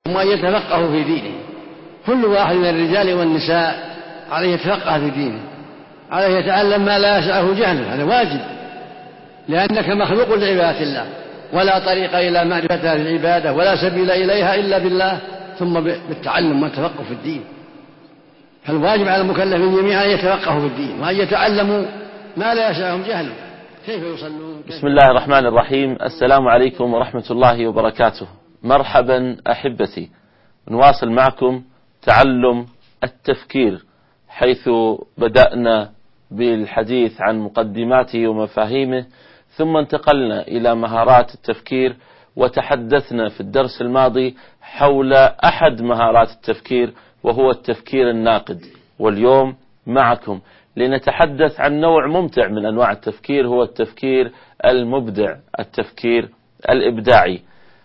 وأن يتفقهوا في دينه. كل واحد من الرجال والنساء عليه يتفقه في دينه، عليه يتعلم ما لا يسعه جهله، هذا واجب، لأنك مخلوق لعبادة الله، ولا طريق إلى معرفة العبادة ولا سبيل إليها إلا بالله، ثم بالتعلم والتفقه في الدين. فالواجب على المكلفين جميعا أن يتفقهوا في الدين وأن يتعلموا ما لا يسعهم جهله. كيف يصلون؟ بسم الله الرحمن الرحيم. السلام عليكم ورحمة الله وبركاته. مرحبا أحبتي، نواصل معكم تعلم التفكير، حيث بدأنا بالحديث عن مقدماته ومفاهيمه، ثم انتقلنا إلى مهارات التفكير، وتحدثنا في الدرس الماضي حول أحد مهارات التفكير وهو التفكير الناقد. واليوم معكم لنتحدث عن نوع ممتع من أنواع التفكير، هو التفكير المبدع، التفكير الإبداعي.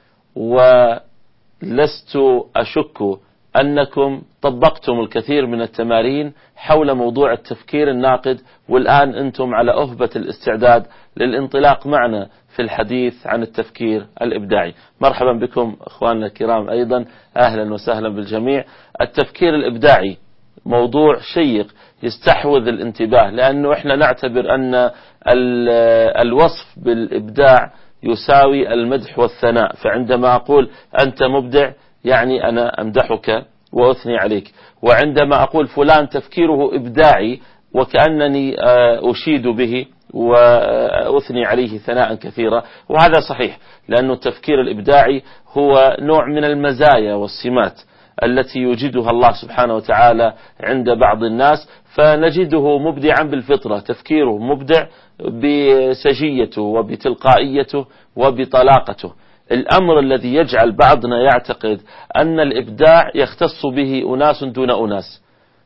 ولست أشك أنكم طبقتم الكثير من التمارين حول موضوع التفكير الناقد، والآن أنتم على أهبة الاستعداد للانطلاق معنا في الحديث عن التفكير الإبداعي. مرحبا بكم أخواننا الكرام أيضا، أهلا وسهلا بالجميع. التفكير الإبداعي موضوع شيق يستحوذ الانتباه، لأنه إحنا نعتبر أن الوصف بالإبداع يساوي المدح والثناء، فعندما أقول أنت مبدع يعني أنا أمدحك وأثني عليك، وعندما أقول فلان تفكيره إبداعي وكأنني أشيد به وأثني عليه ثناء كثيرا. وهذا صحيح، لأن التفكير الإبداعي هو نوع من المزايا والسمات التي يوجدها الله سبحانه وتعالى عند بعض الناس، فنجده مبدعا بالفطرة، تفكيره مبدع بسجيته وبتلقائيته وبطلاقته. الأمر الذي يجعل بعضنا يعتقد أن الإبداع يختص به أناس دون أناس،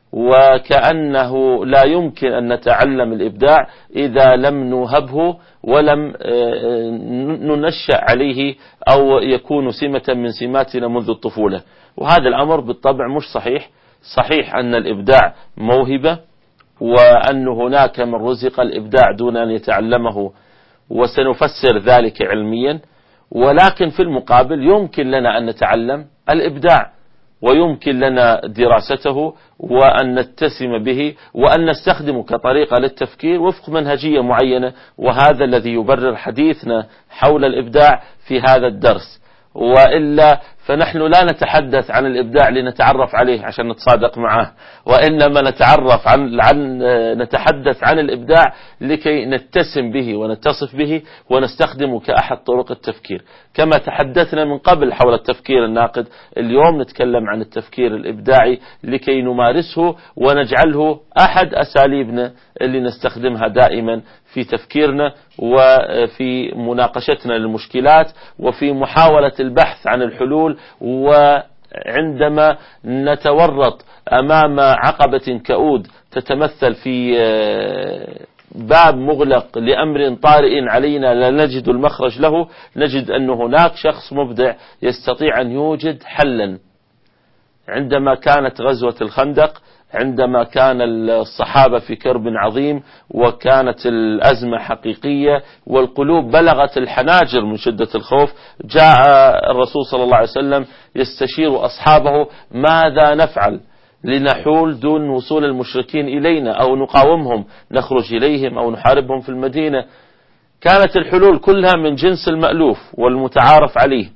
وكأنه لا يمكن أن نتعلم الإبداع إذا لم نوهبه ولم ننشأ عليه أو يكون سمة من سماتنا منذ الطفولة. وهذا الأمر بالطبع مش صحيح. صحيح أن الإبداع موهبة، وأن هناك من رزق الإبداع دون أن يتعلمه، وسنفسر ذلك علميا. ولكن في المقابل يمكن لنا أن نتعلم الإبداع، ويمكن لنا دراسته وأن نتسم به وأن نستخدمه كطريقة للتفكير وفق منهجية معينة، وهذا الذي يبرر حديثنا حول الإبداع في هذا الدرس. وإلا فنحن لا نتحدث عن الإبداع لنتعرف عليه عشان نتصادق معه، وإنما نتحدث عن الإبداع لكي نتسم به ونتصف به ونستخدمه كأحد طرق التفكير. كما تحدثنا من قبل حول التفكير الناقد، اليوم نتكلم عن التفكير الإبداعي لكي نمارسه ونجعله أحد أساليبنا اللي نستخدمها دائما في تفكيرنا وفي مناقشتنا للمشكلات وفي محاولة البحث عن الحلول. وعندما نتورط أمام عقبة كؤود تتمثل في باب مغلق لأمر طارئ علينا لا نجد المخرج له، نجد أن هناك شخص مبدع يستطيع أن يوجد حلا. عندما كانت غزوة الخندق، عندما كان الصحابة في كرب عظيم وكانت الأزمة حقيقية والقلوب بلغت الحناجر من شدة الخوف، جاء الرسول صلى الله عليه وسلم يستشير أصحابه ماذا نفعل لنحول دون وصول المشركين إلينا، أو نقاومهم نخرج إليهم أو نحاربهم في المدينة. كانت الحلول كلها من جنس المألوف والمتعارف عليه،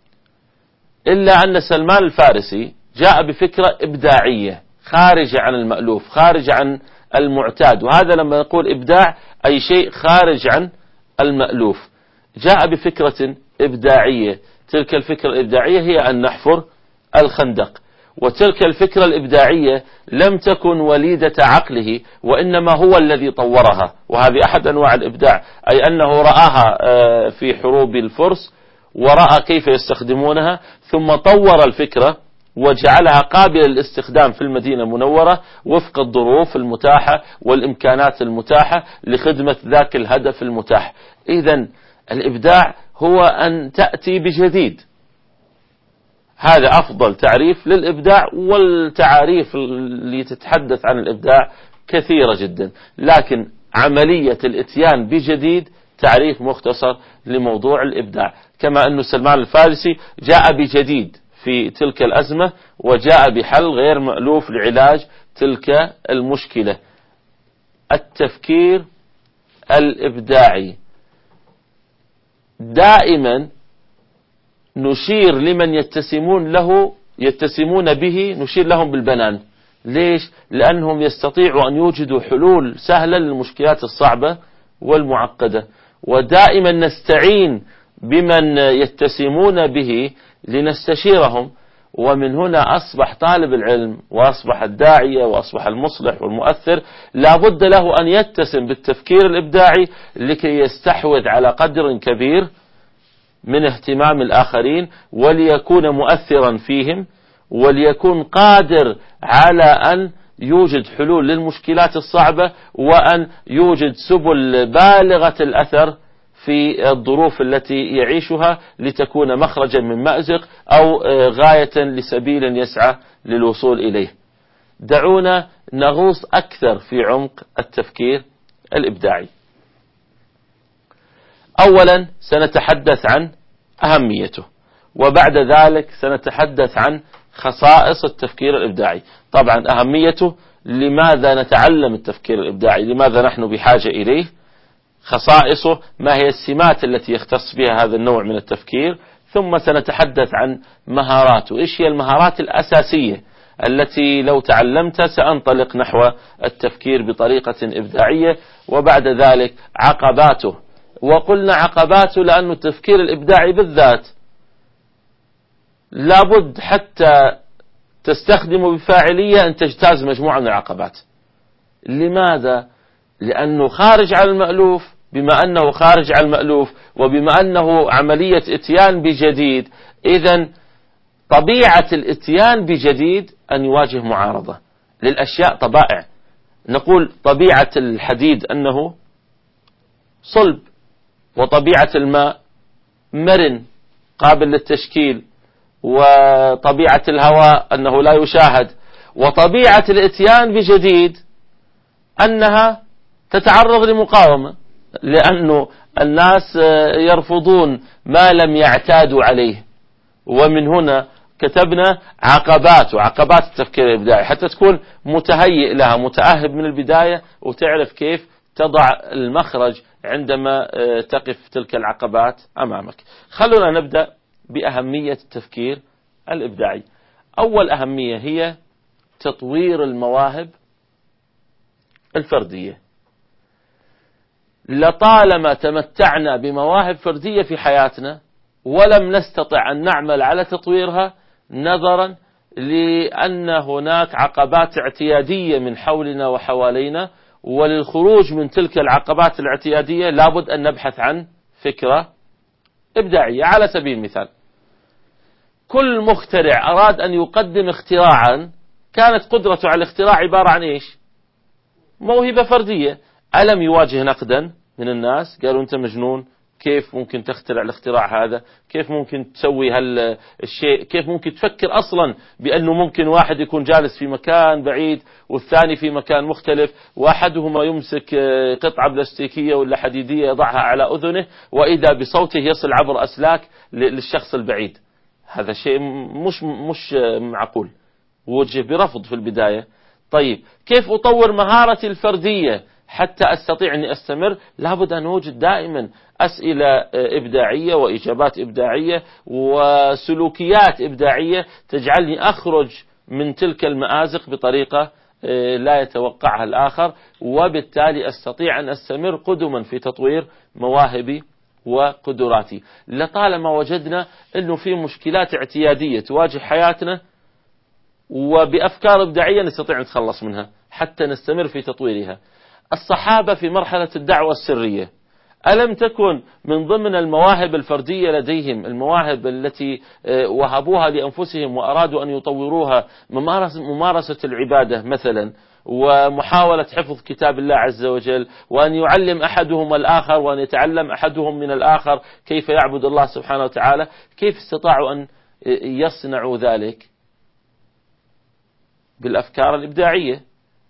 إلا أن سلمان الفارسي جاء بفكرة إبداعية خارجة عن المألوف، خارجة عن المعتاد. وهذا لما نقول إبداع أي شيء خارج عن المألوف. جاء بفكرة إبداعية، تلك الفكرة الإبداعية هي أن نحفر الخندق. وتلك الفكرة الإبداعية لم تكن وليدة عقله، وإنما هو الذي طورها. وهذه أحد أنواع الإبداع، أي أنه رآها في حروب الفرس ورأى كيف يستخدمونها، ثم طور الفكرة وجعلها قابلة للاستخدام في المدينة المنورة وفق الظروف المتاحة والإمكانات المتاحة لخدمة ذاك الهدف المتاح. إذن الإبداع هو أن تأتي بجديد. هذا أفضل تعريف للإبداع، والتعاريف اللي تتحدث عن الإبداع كثيرة جدا، لكن عملية الإتيان بجديد تعريف مختصر لموضوع الإبداع. كما أن سلمان الفارسي جاء بجديد في تلك الأزمة وجاء بحل غير مألوف لعلاج تلك المشكلة. التفكير الإبداعي دائما نشير لمن يتسمون به نشير لهم بالبنان. ليش؟ لأنهم يستطيعوا أن يوجدوا حلول سهلة للمشكلات الصعبة والمعقدة، ودائما نستعين بمن يتسمون به لنستشيرهم. ومن هنا أصبح طالب العلم وأصبح الداعية وأصبح المصلح والمؤثر لابد له أن يتسم بالتفكير الإبداعي لكي يستحوذ على قدر كبير من اهتمام الآخرين، وليكون مؤثرا فيهم، وليكون قادر على أن يوجد حلول للمشكلات الصعبة، وأن يوجد سبل بالغة الأثر في الظروف التي يعيشها لتكون مخرجا من مأزق أو غاية لسبيل يسعى للوصول إليه. دعونا نغوص أكثر في عمق التفكير الإبداعي. أولا سنتحدث عن أهميته، وبعد ذلك سنتحدث عن خصائص التفكير الإبداعي. طبعا أهميته، لماذا نتعلم التفكير الإبداعي، لماذا نحن بحاجة إليه. خصائصه، ما هي السمات التي يختص بها هذا النوع من التفكير. ثم سنتحدث عن مهاراته، إيش هي المهارات الأساسية التي لو تعلمتها سأنطلق نحو التفكير بطريقة إبداعية. وبعد ذلك عقباته، وقلنا عقباته لأن التفكير الإبداعي بالذات لابد حتى تستخدمه بفاعلية أن تجتاز مجموعة من العقبات. لماذا؟ لأنه خارج عن المألوف. بما أنه خارج عن المألوف وبما أنه عملية إتيان بجديد، إذن طبيعة الإتيان بجديد أن يواجه معارضة للأشياء. طبائع، نقول طبيعة الحديد أنه صلب، وطبيعة الماء مرن قابل للتشكيل، وطبيعة الهواء أنه لا يشاهد، وطبيعة الإتيان بجديد أنها تتعرض لمقاومة، لأنه الناس يرفضون ما لم يعتادوا عليه. ومن هنا كتبنا عقبات التفكير الإبداعي حتى تكون متهيئ لها، متأهب من البداية، وتعرف كيف تضع المخرج عندما تقف تلك العقبات أمامك. خلونا نبدأ بأهمية التفكير الإبداعي. أول أهمية هي تطوير المواهب الفردية. لطالما تمتعنا بمواهب فردية في حياتنا ولم نستطع أن نعمل على تطويرها، نظرا لأن هناك عقبات اعتيادية من حولنا وحوالينا. وللخروج من تلك العقبات الاعتيادية لابد أن نبحث عن فكرة إبداعية. على سبيل المثال، كل مخترع أراد أن يقدم اختراعا كانت قدرته على الاختراع عبارة عن إيش؟ موهبة فردية. ألم يواجه نقدا من الناس؟ قالوا أنت مجنون، كيف ممكن تخترع الاختراع هذا؟ كيف ممكن تسوي هالشيء؟ كيف ممكن تفكر أصلا بأنه ممكن واحد يكون جالس في مكان بعيد والثاني في مكان مختلف، وأحدهما يمسك قطعة بلاستيكية ولا حديدية يضعها على أذنه، وإذا بصوته يصل عبر أسلاك للشخص البعيد. هذا شيء مش معقول، وجه برفض في البداية. طيب كيف أطور مهارتي الفردية حتى أستطيع أن أستمر؟ لابد أن أوجد دائما أسئلة إبداعية وإجابات إبداعية وسلوكيات إبداعية تجعلني أخرج من تلك المآزق بطريقة لا يتوقعها الآخر، وبالتالي أستطيع أن أستمر قدما في تطوير مواهبي وقدراتي. لطالما وجدنا أنه في مشكلات اعتيادية تواجه حياتنا، وبأفكار إبداعية نستطيع نتخلص منها حتى نستمر في تطويرها. الصحابة في مرحلة الدعوة السرية ألم تكن من ضمن المواهب الفردية لديهم المواهب التي وهبوها لأنفسهم وأرادوا أن يطوروها؟ ممارسة العبادة مثلا، ومحاولة حفظ كتاب الله عز وجل، وأن يعلم أحدهم الآخر، وأن يتعلم أحدهم من الآخر كيف يعبد الله سبحانه وتعالى. كيف استطاعوا أن يصنعوا ذلك؟ بالأفكار الإبداعية.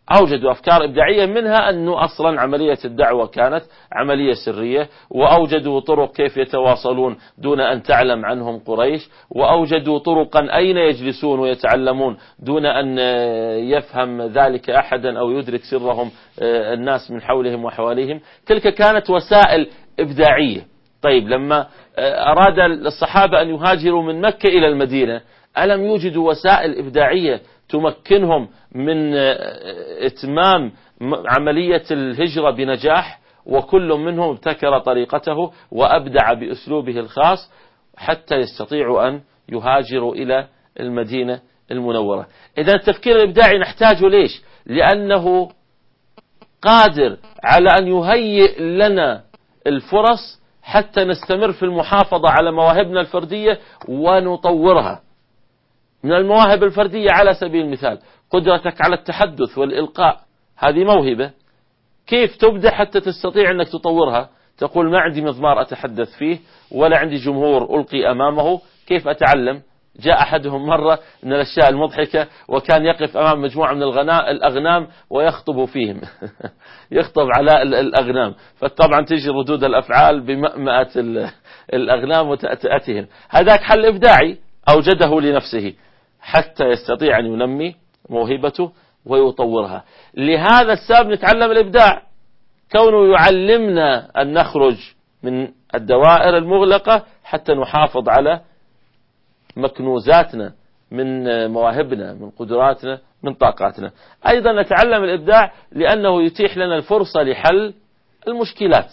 أوجدوا أفكار إبداعية، منها أنه أصلا عملية الدعوة كانت عملية سرية، وأوجدوا طرق كيف يتواصلون دون أن تعلم عنهم قريش، وأوجدوا طرقا أين يجلسون ويتعلمون دون أن يفهم ذلك أحدا أو يدرك سرهم الناس من حولهم وحواليهم. تلك كانت وسائل إبداعية. طيب لما أراد الصحابة أن يهاجروا من مكة إلى المدينة، ألم يوجدوا وسائل إبداعية تمكنهم من إتمام عملية الهجرة بنجاح؟ وكل منهم ابتكر طريقته وأبدع بأسلوبه الخاص حتى يستطيعوا أن يهاجروا إلى المدينة المنورة. إذا التفكير الإبداعي نحتاجه ليش؟ لأنه قادر على أن يهيئ لنا الفرص حتى نستمر في المحافظة على مواهبنا الفردية ونطورها. من المواهب الفردية على سبيل المثال قدرتك على التحدث والإلقاء، هذه موهبة. كيف تبدأ حتى تستطيع أنك تطورها؟ تقول ما عندي مضمار أتحدث فيه ولا عندي جمهور ألقي أمامه، كيف أتعلم؟ جاء أحدهم مرة من الأشياء المضحكة وكان يقف أمام مجموعة من الأغنام ويخطب فيهم يخطب على الأغنام، فطبعا تجي ردود الأفعال بمأمأة الأغنام وتأتئتهم. هذاك حل إبداعي أوجده لنفسه حتى يستطيع أن ينمي موهبته ويطورها. لهذا السبب نتعلم الإبداع، كونه يعلمنا أن نخرج من الدوائر المغلقة حتى نحافظ على مكنوزاتنا من مواهبنا، من قدراتنا، من طاقاتنا. أيضا نتعلم الإبداع لأنه يتيح لنا الفرصة لحل المشكلات.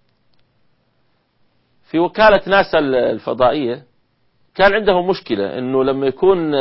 في وكالة ناسا الفضائية كان عندهم مشكلة أنه لما يكون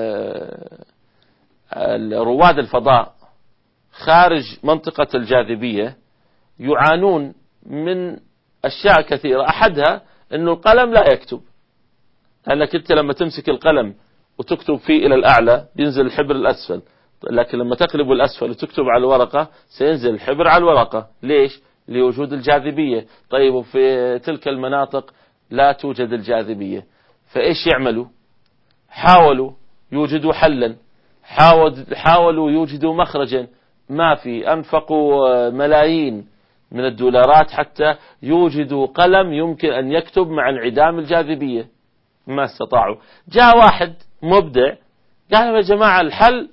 رواد الفضاء خارج منطقة الجاذبية يعانون من أشياء كثيرة، أحدها أنه القلم لا يكتب، لأنك أنت لما تمسك القلم وتكتب فيه إلى الأعلى ينزل الحبر الأسفل، لكن لما تقلب الأسفل وتكتب على الورقة سينزل الحبر على الورقة. ليش؟ لوجود الجاذبية. طيب وفي تلك المناطق لا توجد الجاذبية، فإيش يعملوا؟ حاولوا يوجدوا حلا، حاولوا يوجدوا مخرجا، ما في. أنفقوا ملايين من الدولارات حتى يوجدوا قلم يمكن أن يكتب مع انعدام الجاذبية، ما استطاعوا. جاء واحد مبدع قال يا جماعة الحل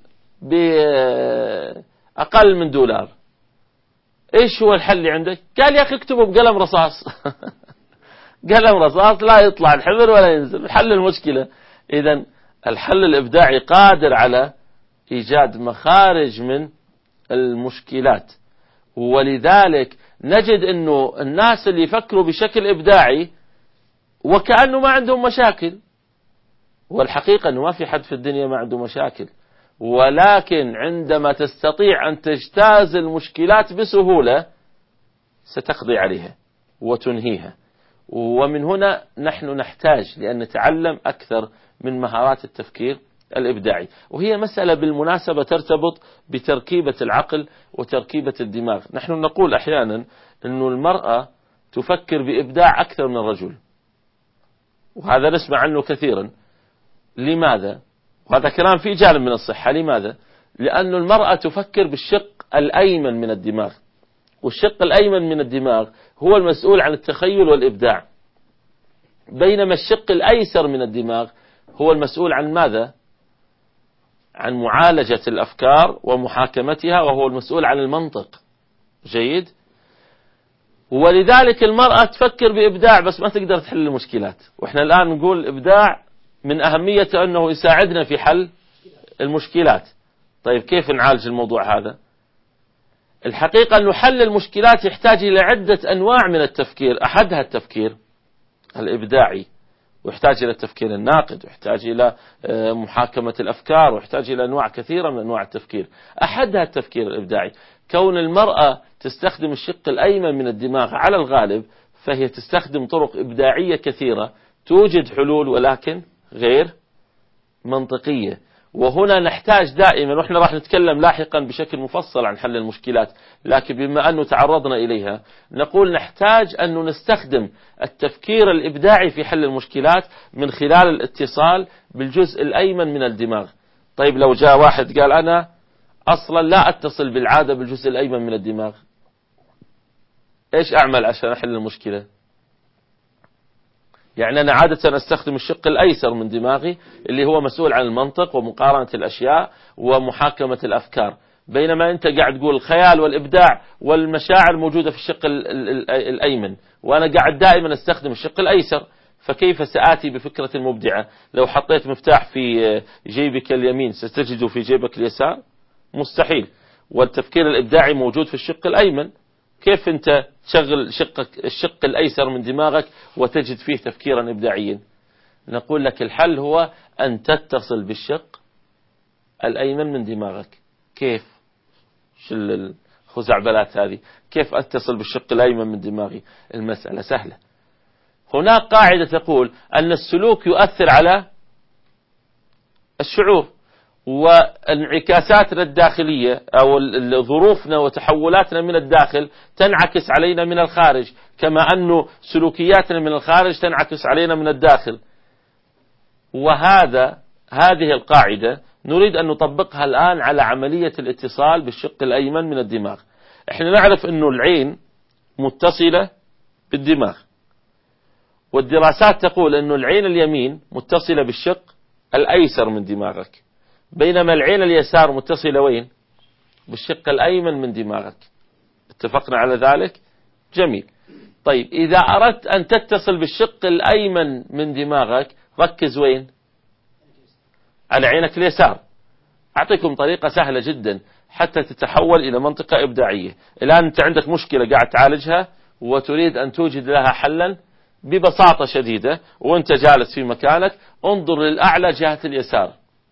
بأقل من $. إيش هو الحل اللي عندك؟ قال يا أخي اكتبوا بقلم رصاص قلم رصاص لا يطلع الحبر ولا ينزل، حل المشكلة. إذا الحل الإبداعي قادر على إيجاد مخارج من المشكلات، ولذلك نجد أنه الناس اللي يفكروا بشكل إبداعي وكأنه ما عندهم مشاكل، والحقيقة أنه ما في حد في الدنيا ما عنده مشاكل، ولكن عندما تستطيع أن تجتاز المشكلات بسهولة ستقضي عليها وتنهيها. ومن هنا نحن نحتاج لأن نتعلم أكثر من مهارات التفكير الإبداعي، وهي مسألة بالمناسبة ترتبط بتركيبة العقل وتركيبة الدماغ. نحن نقول أحيانا أن المرأة تفكر بإبداع أكثر من الرجل، وهذا نسمع عنه كثيرا. لماذا؟ وهذا كلام فيه جانب من الصحة. لماذا؟ لأن المرأة تفكر بالشق الأيمن من الدماغ، والشق الأيمن من الدماغ هو المسؤول عن التخيل والإبداع، بينما الشق الأيسر من الدماغ هو المسؤول عن ماذا؟ عن معالجة الأفكار ومحاكمتها، وهو المسؤول عن المنطق. جيد؟ ولذلك المرأة تفكر بإبداع بس ما تقدر تحل المشكلات. وإحنا الآن نقول الإبداع من أهميته أنه يساعدنا في حل المشكلات. طيب كيف نعالج الموضوع هذا؟ الحقيقة أنه حل المشكلات يحتاج إلى عدة أنواع من التفكير، أحدها التفكير الإبداعي، ويحتاج إلى التفكير الناقد، ويحتاج إلى محاكمة الأفكار، ويحتاج إلى أنواع كثيرة من أنواع التفكير. أحدها التفكير الإبداعي. كون المرأة تستخدم الشق الأيمن من الدماغ على الغالب، فهي تستخدم طرق إبداعية كثيرة توجد حلول ولكن غير منطقية. وهنا نحتاج دائما، وإحنا راح نتكلم لاحقا بشكل مفصل عن حل المشكلات، لكن بما أنه تعرضنا إليها نقول نحتاج أن نستخدم التفكير الإبداعي في حل المشكلات من خلال الاتصال بالجزء الأيمن من الدماغ. طيب لو جاء واحد قال أنا أصلا لا أتصل بالعادة بالجزء الأيمن من الدماغ، إيش أعمل عشان أحل المشكلة؟ يعني أنا عادة أستخدم الشق الأيسر من دماغي اللي هو مسؤول عن المنطق ومقارنة الأشياء ومحاكمة الأفكار، بينما أنت قاعد تقول الخيال والإبداع والمشاعر موجودة في الشق الأيمن، وأنا قاعد دائما أستخدم الشق الأيسر. فكيف سآتي بفكرة مبدعة؟ لو حطيت مفتاح في جيبك اليمين ستجده في جيبك اليسار؟ مستحيل. والتفكير الإبداعي موجود في الشق الأيمن، كيف أنت تشغل الشق الأيسر من دماغك وتجد فيه تفكيرا إبداعيا؟ نقول لك الحل هو أن تتصل بالشق الأيمن من دماغك. كيف؟ شو الخزعبلات هذه؟ كيف أتصل بالشق الأيمن من دماغي؟ المسألة سهلة. هناك قاعدة تقول أن السلوك يؤثر على الشعور، وانعكاساتنا الداخلية أو ظروفنا وتحولاتنا من الداخل تنعكس علينا من الخارج، كما أن سلوكياتنا من الخارج تنعكس علينا من الداخل. هذه القاعدة نريد أن نطبقها الآن على عملية الاتصال بالشق الأيمن من الدماغ. احنا نعرف أن العين متصلة بالدماغ، والدراسات تقول أن العين اليمين متصلة بالشق الأيسر من دماغك، بينما العين اليسار متصلة وين؟ بالشق الأيمن من دماغك. اتفقنا على ذلك؟ جميل. طيب إذا أردت أن تتصل بالشق الأيمن من دماغك ركز وين؟ على عينك اليسار. أعطيكم طريقة سهلة جدا حتى تتحول إلى منطقة إبداعية. الآن أنت عندك مشكلة قاعد تعالجها وتريد أن توجد لها حلا ببساطة شديدة، وأنت جالس في مكانك انظر للأعلى جهة اليسار،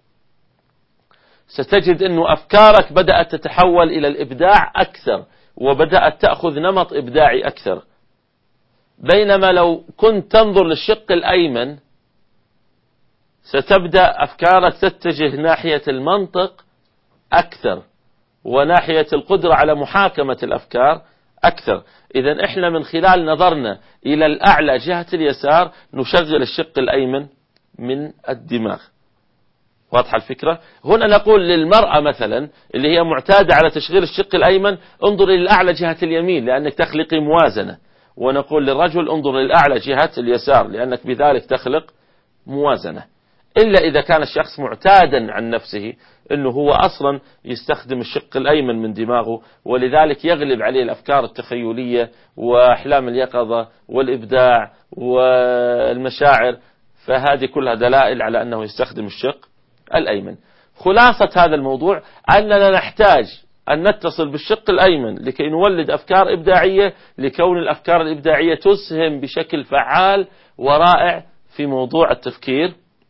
ستجد أن أفكارك بدأت تتحول إلى الإبداع أكثر، وبدأت تأخذ نمط إبداعي أكثر. بينما لو كنت تنظر للشق الأيمن ستبدأ أفكارك تتجه ناحية المنطق أكثر، وناحية القدرة على محاكمة الأفكار أكثر. إذن إحنا من خلال نظرنا إلى الأعلى جهة اليسار نشغل الشق الأيمن من الدماغ. واضحة الفكرة؟ هنا نقول للمرأة مثلا اللي هي معتادة على تشغيل الشق الأيمن انظر إلى الأعلى جهة اليمين لأنك تخلق موازنة، ونقول للرجل انظر للأعلى جهة اليسار لأنك بذلك تخلق موازنة. إلا إذا كان الشخص معتادا عن نفسه أنه هو أصلا يستخدم الشق الأيمن من دماغه، ولذلك يغلب عليه الأفكار التخيلية وأحلام اليقظة والإبداع والمشاعر، فهذه كلها دلائل على أنه يستخدم الشق الأيمن. خلاصة هذا الموضوع أننا نحتاج أن نتصل بالشق الأيمن لكي نولد أفكار إبداعية، لكون الأفكار الإبداعية تسهم بشكل فعال ورائع في موضوع التفكير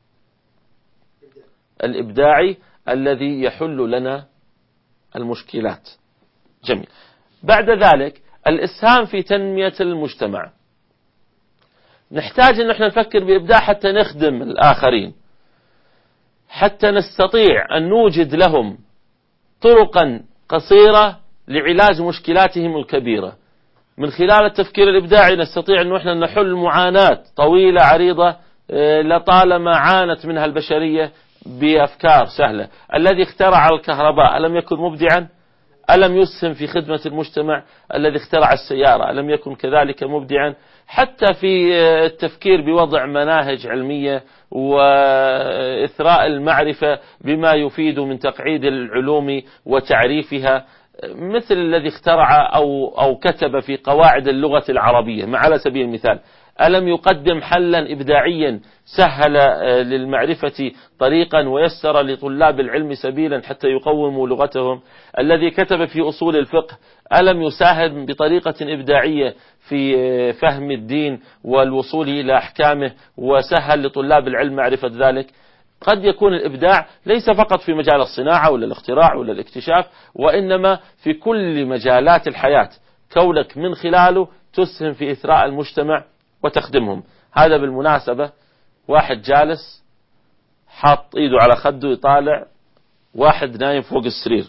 الإبداعي الذي يحل لنا المشكلات. جميل. بعد ذلك الإسهام في تنمية المجتمع. نحتاج أن احنا نفكر بإبداع حتى نخدم الآخرين، حتى نستطيع أن نوجد لهم طرقا قصيرة لعلاج مشكلاتهم الكبيرة. من خلال التفكير الإبداعي نستطيع أن احنا نحل معاناة طويلة عريضة لطالما عانت منها البشرية بأفكار سهلة. الذي اخترع الكهرباء ألم يكن مبدعا؟ ألم يسهم في خدمة المجتمع؟ الذي اخترع السيارة ألم يكن كذلك مبدعا؟ حتى في التفكير بوضع مناهج علمية وإثراء المعرفة بما يفيد من تقعيد العلوم وتعريفها، مثل الذي اخترع أو كتب في قواعد اللغة العربية على سبيل المثال، ألم يقدم حلا إبداعيا سهل للمعرفة طريقا ويسر لطلاب العلم سبيلا حتى يقوموا لغتهم؟ الذي كتب في أصول الفقه ألم يساهم بطريقة إبداعية في فهم الدين والوصول إلى أحكامه وسهل لطلاب العلم معرفة ذلك؟ قد يكون الإبداع ليس فقط في مجال الصناعة ولا الاختراع ولا الاكتشاف، وإنما في كل مجالات الحياة، كونك من خلاله تسهم في إثراء المجتمع وتخدمهم. هذا بالمناسبة واحد جالس حاط ايده على خده يطالع واحد نايم فوق السرير،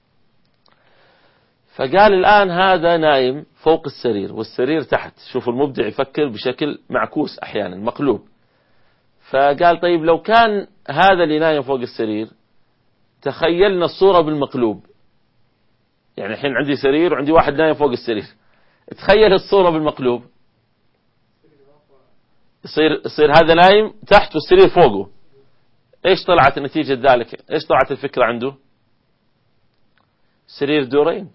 فقال الآن هذا نايم فوق السرير والسرير تحت. شوف المبدع يفكر بشكل معكوس أحيانا مقلوب. فقال طيب لو كان هذا اللي نايم فوق السرير تخيلنا الصورة بالمقلوب. يعني الحين عندي سرير وعندي واحد نايم فوق السرير، تخيل الصورة بالمقلوب، يصير هذا نايم تحت والسرير فوقه. ايش طلعت نتيجة ذلك؟ ايش طلعت الفكرة عنده؟ سرير دورين.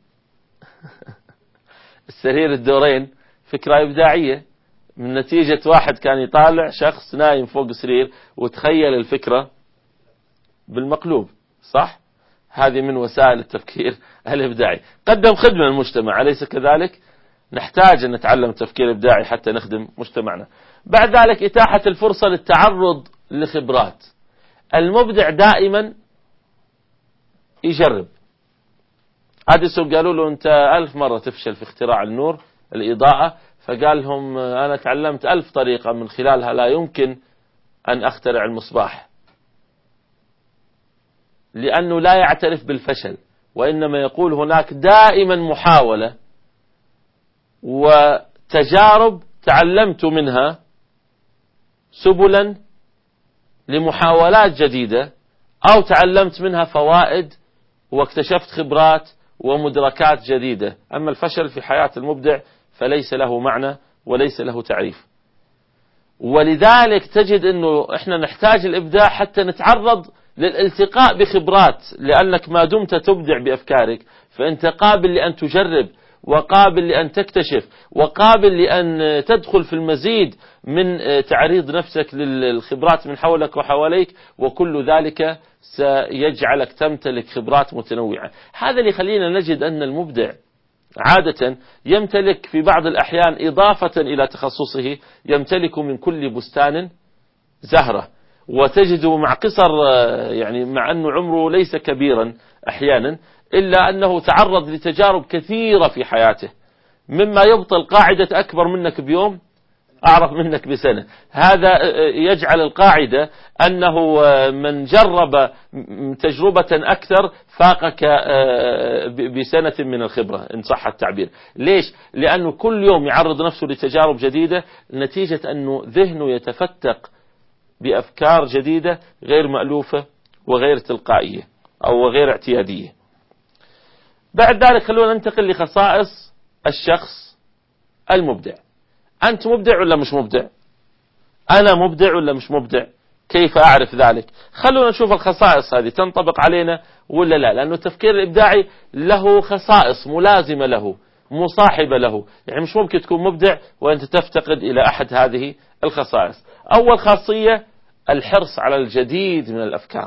السرير الدورين فكرة إبداعية من نتيجة واحد كان يطالع شخص نايم فوق سرير وتخيل الفكرة بالمقلوب. صح؟ هذه من وسائل التفكير الإبداعي. قدم خدمة للمجتمع، أليس كذلك؟ نحتاج أن نتعلم التفكير الإبداعي حتى نخدم مجتمعنا. بعد ذلك إتاحة الفرصة للتعرض لخبرات. المبدع دائما يجرب. أديسون قالوا له أنت 1000 مرة تفشل في اختراع النور الإضاءة، فقال لهم أنا تعلمت 1000 طريقة من خلالها لا يمكن أن أخترع المصباح. لأنه لا يعترف بالفشل، وإنما يقول هناك دائما محاولة وتجارب تعلمت منها سبلا لمحاولات جديدة، أو تعلمت منها فوائد واكتشفت خبرات ومدركات جديدة. أما الفشل في حياة المبدع فليس له معنى وليس له تعريف. ولذلك تجد أنه إحنا نحتاج الإبداع حتى نتعرض للالتقاء بخبرات، لأنك ما دمت تبدع بأفكارك فأنت قابل لأن تجرب، وقابل لأن تكتشف، وقابل لأن تدخل في المزيد من تعريض نفسك للخبرات من حولك وحواليك، وكل ذلك سيجعلك تمتلك خبرات متنوعة. هذا اللي يخلينا نجد أن المبدع عادة يمتلك في بعض الأحيان إضافة إلى تخصصه يمتلك من كل بستان زهرة. وتجده مع قصر، يعني مع أنه عمره ليس كبيرا أحيانا، إلا أنه تعرض لتجارب كثيرة في حياته، مما يبطل قاعدة أكبر منك بيوم أعرف منك بسنة. هذا يجعل القاعدة أنه من جرب تجربة أكثر فاقك بسنة من الخبرة إن صح التعبير. ليش؟ لأنه كل يوم يعرض نفسه لتجارب جديدة، نتيجة أنه ذهنه يتفتق بأفكار جديدة غير مألوفة وغير تلقائية أو غير اعتيادية. بعد ذلك خلونا ننتقل لخصائص الشخص المبدع. أنت مبدع ولا مش مبدع؟ أنا مبدع ولا مش مبدع؟ كيف أعرف ذلك؟ خلونا نشوف الخصائص هذه تنطبق علينا ولا لا، لأنه التفكير الإبداعي له خصائص ملازمة له مصاحبة له. يعني مش ممكن تكون مبدع وأنت تفتقد إلى أحد هذه الخصائص. أول خاصية الحرص على الجديد من الأفكار.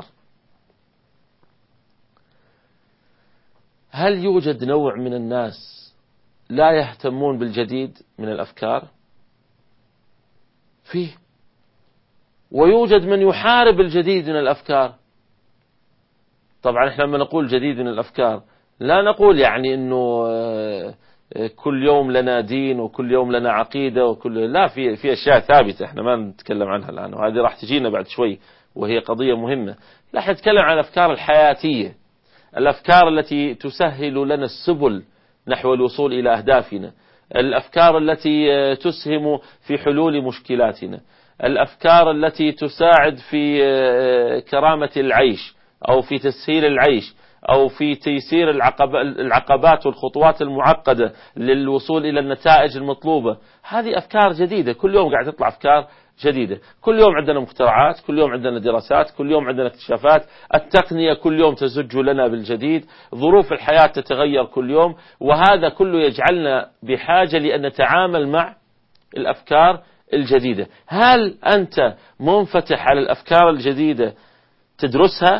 هل يوجد نوع من الناس لا يهتمون بالجديد من الأفكار؟ فيه. ويوجد من يحارب الجديد من الأفكار. طبعا احنا لما نقول جديد من الأفكار لا نقول يعني انه كل يوم لنا دين وكل يوم لنا عقيدة وكل، لا، في أشياء ثابتة احنا ما نتكلم عنها الآن، وهذه راح تجينا بعد شوي وهي قضية مهمة. لا، احنا نتكلم عن الأفكار الحياتية، الأفكار التي تسهل لنا السبل نحو الوصول إلى أهدافنا، الأفكار التي تسهم في حلول مشكلاتنا، الأفكار التي تساعد في كرامة العيش أو في تسهيل العيش أو في تيسير العقبات والخطوات المعقدة للوصول إلى النتائج المطلوبة. هذه أفكار جديدة، كل يوم قاعد تطلع أفكار جديدة، كل يوم عندنا مخترعات، كل يوم عندنا دراسات، كل يوم عندنا اكتشافات، التقنية كل يوم تزج لنا بالجديد، ظروف الحياة تتغير كل يوم، وهذا كله يجعلنا بحاجة لأن نتعامل مع الأفكار الجديدة. هل أنت منفتح على الأفكار الجديدة؟ تدرسها،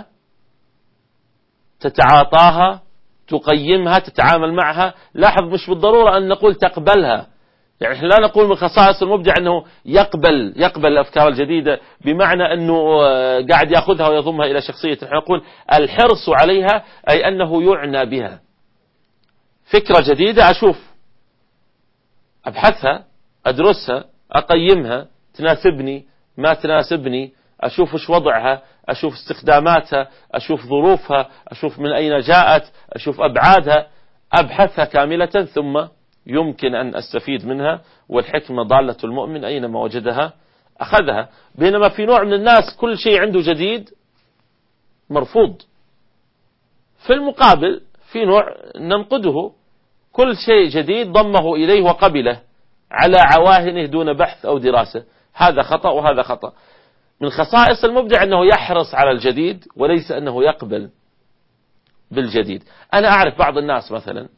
تتعاطاها، تقيمها، تتعامل معها؟ لاحظ مش بالضرورة أن نقول تقبلها، يعني لا نقول من خصائص المبدع أنه يقبل الأفكار الجديدة بمعنى أنه قاعد يأخذها ويضمها إلى شخصيته. نحن نقول الحرص عليها أي أنه يعنى بها. فكرة جديدة أشوف، أبحثها، أدرسها، أقيمها، تناسبني ما تناسبني، أشوف إيش وضعها، أشوف استخداماتها، أشوف ظروفها، أشوف من أين جاءت، أشوف أبعادها، أبحثها كاملة ثم يمكن أن أستفيد منها. والحكمة ضالة المؤمن أينما وجدها أخذها. بينما في نوع من الناس كل شيء عنده جديد مرفوض، في المقابل في نوع ننقده، كل شيء جديد ضمه إليه وقبله على عواهنه دون بحث أو دراسة، هذا خطأ وهذا خطأ. من خصائص المبدع أنه يحرص على الجديد وليس أنه يقبل بالجديد. أنا أعرف بعض الناس مثلا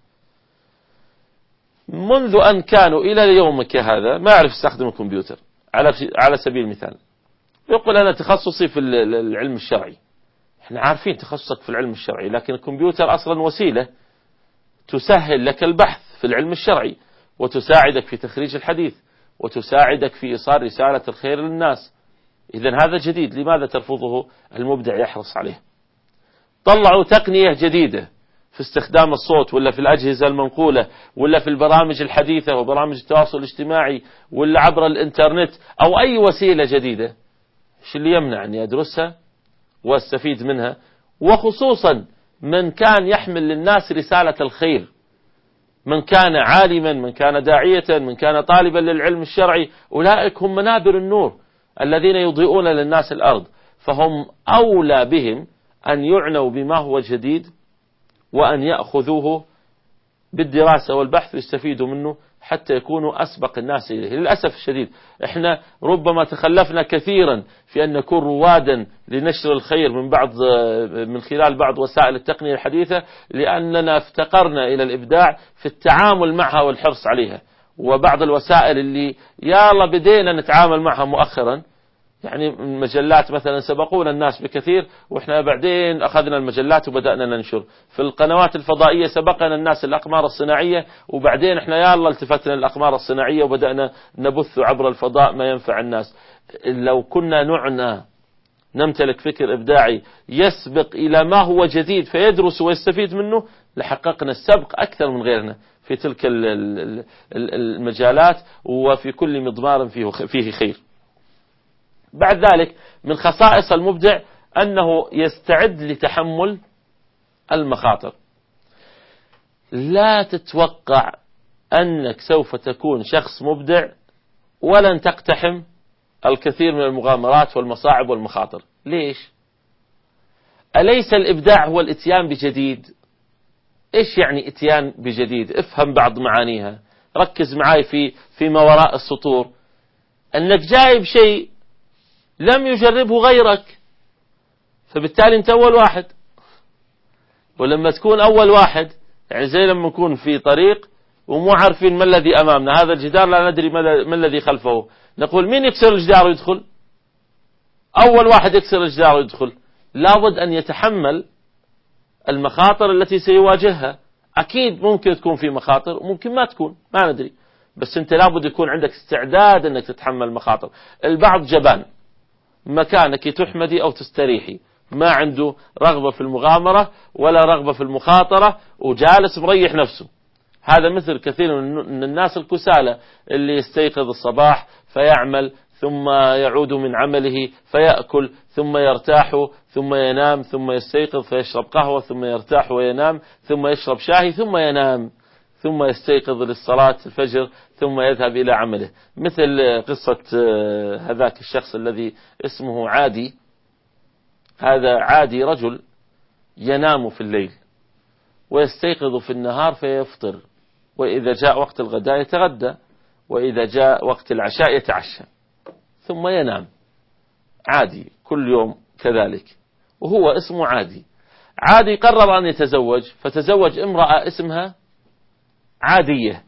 منذ أن كانوا إلى يومك هذا ما يعرف يستخدم الكمبيوتر، على سبيل المثال يقول أنا تخصصي في العلم الشرعي. احنا عارفين تخصصك في العلم الشرعي، لكن الكمبيوتر أصلا وسيلة تسهل لك البحث في العلم الشرعي، وتساعدك في تخريج الحديث، وتساعدك في إيصال رسالة الخير للناس. إذن هذا جديد، لماذا ترفضه؟ المبدع يحرص عليه. طلعوا تقنية جديدة في استخدام الصوت، ولا في الأجهزة المنقولة، ولا في البرامج الحديثة وبرامج التواصل الاجتماعي، ولا عبر الإنترنت، أو أي وسيلة جديدة، إيش اللي يمنع أني أدرسها واستفيد منها؟ وخصوصا من كان يحمل للناس رسالة الخير، من كان عالما، من كان داعية، من كان طالبا للعلم الشرعي، أولئك هم منابر النور الذين يضيئون للناس الأرض، فهم أولى بهم أن يعنوا بما هو جديد وأن يأخذوه بالدراسة والبحث ويستفيدوا منه حتى يكونوا أسبق الناس إليه. للأسف الشديد احنا ربما تخلفنا كثيرا في أن نكون روادا لنشر الخير من خلال بعض وسائل التقنية الحديثة، لأننا افتقرنا إلى الإبداع في التعامل معها والحرص عليها. وبعض الوسائل اللي يلا بدينا نتعامل معها مؤخرا، يعني المجلات مثلا سبقونا الناس بكثير، وإحنا بعدين أخذنا المجلات وبدأنا ننشر. في القنوات الفضائية سبقنا الناس الأقمار الصناعية، وبعدين إحنا يلا التفتنا للأقمار الصناعية وبدأنا نبث عبر الفضاء ما ينفع الناس. لو كنا نعنى نمتلك فكر إبداعي يسبق إلى ما هو جديد فيدرس ويستفيد منه، لحققنا السبق أكثر من غيرنا في تلك المجالات، وفي كل مضمار فيه خير. بعد ذلك من خصائص المبدع أنه يستعد لتحمل المخاطر. لا تتوقع أنك سوف تكون شخص مبدع ولن تقتحم الكثير من المغامرات والمصاعب والمخاطر. ليش؟ أليس الإبداع هو الإتيان بجديد؟ إيش يعني إتيان بجديد؟ افهم بعض معانيها، ركز معي في ما وراء السطور. أنك جايب شيء لم يجربه غيرك، فبالتالي انت أول واحد. ولما تكون أول واحد يعني زي لما نكون في طريق ومو عارفين ما الذي أمامنا، هذا الجدار لا ندري ما الذي خلفه، نقول مين يكسر الجدار ويدخل؟ أول واحد يكسر الجدار ويدخل. لابد أن يتحمل المخاطر التي سيواجهها. أكيد ممكن تكون في مخاطر وممكن ما تكون، ما ندري، بس أنت لابد يكون عندك استعداد أنك تتحمل المخاطر. البعض جبان، مكانك تحمدي أو تستريحي، ما عنده رغبة في المغامرة ولا رغبة في المخاطرة، وجالس مريح نفسه. هذا مثل كثير من الناس الكسالى اللي يستيقظ الصباح فيعمل، ثم يعود من عمله فيأكل، ثم يرتاح، ثم ينام، ثم يستيقظ فيشرب قهوة، ثم يرتاح وينام، ثم يشرب شاهي، ثم ينام، ثم يستيقظ للصلاة الفجر، ثم يذهب إلى عمله. مثل قصة هذاك الشخص الذي اسمه عادي. هذا عادي رجل ينام في الليل ويستيقظ في النهار فيفطر، وإذا جاء وقت الغداء يتغدى، وإذا جاء وقت العشاء يتعشى، ثم ينام. عادي كل يوم كذلك، وهو اسمه عادي. عادي قرر أن يتزوج، فتزوج امرأة اسمها عادية.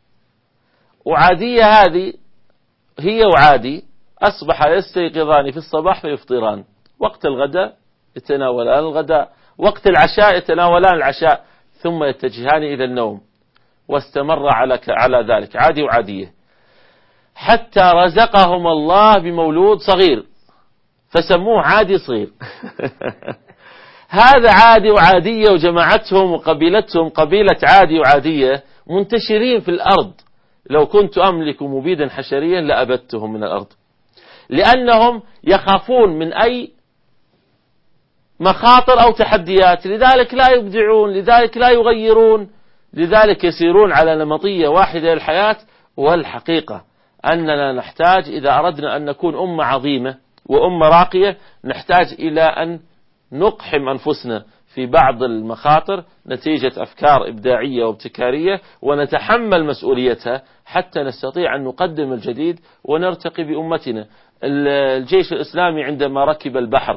وعادية هذه هي وعادي أصبح يستيقظان في الصباح فيفطران، وقت الغداء يتناولان الغداء، وقت العشاء يتناولان العشاء، ثم يتجهان إلى النوم. واستمر على ذلك عادي وعادية حتى رزقهم الله بمولود صغير فسموه عادي صغير. هذا عادي وعادية وجماعتهم وقبيلتهم قبيلة عادي وعادية منتشرين في الأرض. لو كنت أملك مبيدا حشريا لأبدتهم من الأرض، لأنهم يخافون من أي مخاطر أو تحديات، لذلك لا يبدعون، لذلك لا يغيرون، لذلك يسيرون على نمطية واحدة للحياة. والحقيقة أننا نحتاج إذا أردنا أن نكون أمة عظيمة وأمة راقية، نحتاج إلى أن نقحم أنفسنا في بعض المخاطر نتيجة أفكار إبداعية وابتكارية ونتحمل مسؤوليتها حتى نستطيع أن نقدم الجديد ونرتقي بأمتنا. الجيش الإسلامي عندما ركب البحر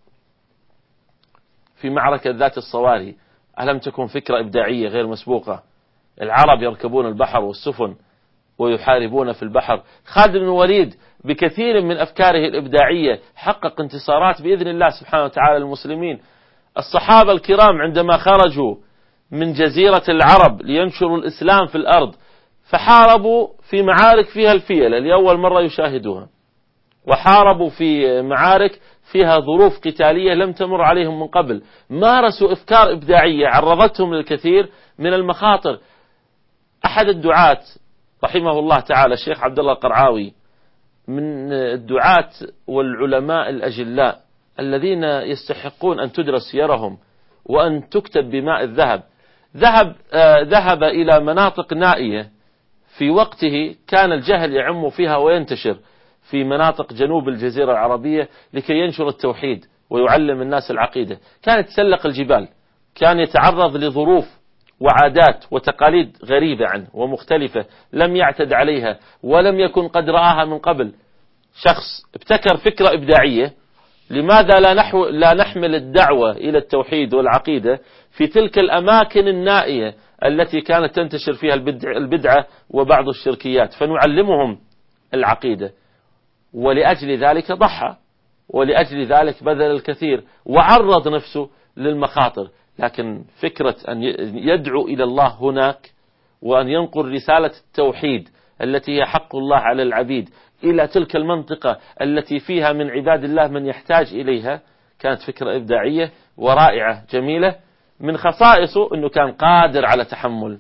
في معركة ذات الصواري ألم تكن فكرة إبداعية غير مسبوقة؟ العرب يركبون البحر والسفن ويحاربون في البحر. خالد بن الوليد بكثير من أفكاره الإبداعية حقق انتصارات بإذن الله سبحانه وتعالى للمسلمين. الصحابة الكرام عندما خرجوا من جزيرة العرب لينشروا الإسلام في الأرض فحاربوا في معارك فيها الفيلة لأول مرة يشاهدوها، وحاربوا في معارك فيها ظروف قتالية لم تمر عليهم من قبل. مارسوا أفكار إبداعية عرضتهم للكثير من المخاطر. أحد الدعاة رحمه الله تعالى الشيخ عبد الله القرعاوي من الدعاة والعلماء الأجلاء الذين يستحقون أن تدرس سيرهم وأن تكتب بماء الذهب. ذهب إلى مناطق نائية في وقته كان الجهل يعم فيها وينتشر في مناطق جنوب الجزيرة العربية لكي ينشر التوحيد ويعلم الناس العقيدة. كان يتسلق الجبال، كان يتعرض لظروف وعادات وتقاليد غريبة عنه ومختلفة لم يعتد عليها ولم يكن قد رآها من قبل. شخص ابتكر فكرة إبداعية، لماذا لا نحمل الدعوة إلى التوحيد والعقيدة في تلك الأماكن النائية التي كانت تنتشر فيها البدعة وبعض الشركيات، فنعلمهم العقيدة. ولأجل ذلك ضحى، ولأجل ذلك بذل الكثير وعرض نفسه للمخاطر. لكن فكرة أن يدعو إلى الله هناك وأن ينقل رسالة التوحيد التي هي حق الله على العبيد إلى تلك المنطقة التي فيها من عباد الله من يحتاج إليها، كانت فكرة إبداعية ورائعة جميلة. من خصائصه أنه كان قادر على تحمل